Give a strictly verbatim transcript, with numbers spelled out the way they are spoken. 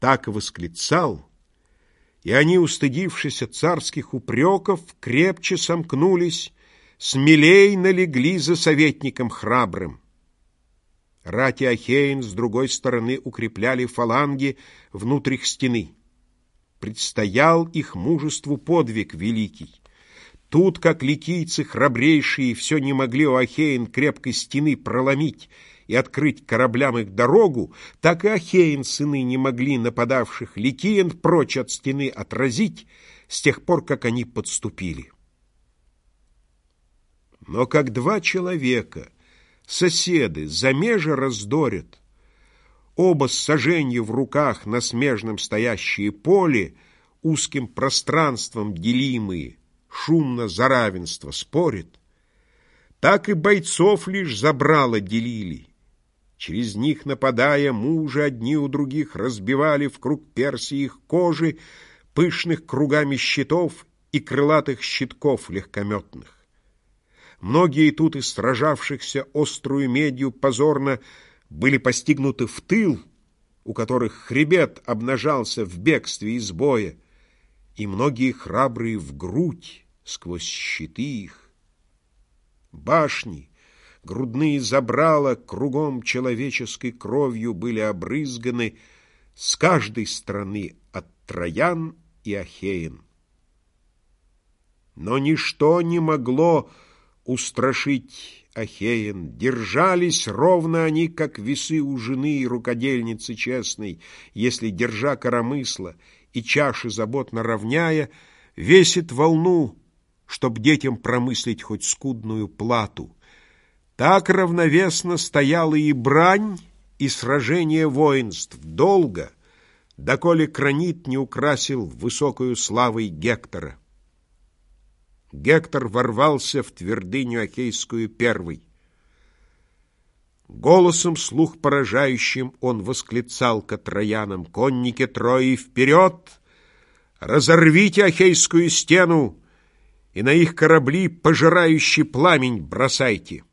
так и восклицал, и они, устыдившись царских упреков, крепче сомкнулись, смелей налегли за советником храбрым. Рати Ахеин с другой стороны укрепляли фаланги внутрь стены. Предстоял их мужеству подвиг великий. Тут, как ликийцы храбрейшие, все не могли у Ахеин крепкой стены проломить и открыть кораблям их дорогу, так и Ахеин сыны не могли нападавших ликиян прочь от стены отразить с тех пор, как они подступили. Но как два человека, соседы, замеже раздорят, оба с саженью в руках на смежном стоящее поле, узким пространством делимые, шумно за равенство спорят, так и бойцов лишь забрало делили. Через них, нападая, мужи одни у других разбивали в круг Персии их кожи, пышных кругами щитов и крылатых щитков легкометных. Многие тут из сражавшихся острую медью позорно были постигнуты в тыл, у которых хребет обнажался в бегстве из боя, и многие храбрые в грудь сквозь щиты их. Башни, грудные забрала кругом человеческой кровью были обрызганы с каждой стороны от Троян и Ахеин. Но ничто не могло устрашить Ахеин. Держались ровно они, как весы у жены и рукодельницы честной, если, держа коромысла и чаши заботно равняя, весит волну, чтоб детям промыслить хоть скудную плату. Так равновесно стояла и брань, и сражение воинств долго, доколе гранит не украсил высокою славой Гектора. Гектор ворвался в твердыню Ахейскую первый. Голосом слух поражающим он восклицал к троянам: «Конники Трои, вперед! Разорвите Ахейскую стену и на их корабли пожирающий пламень бросайте!»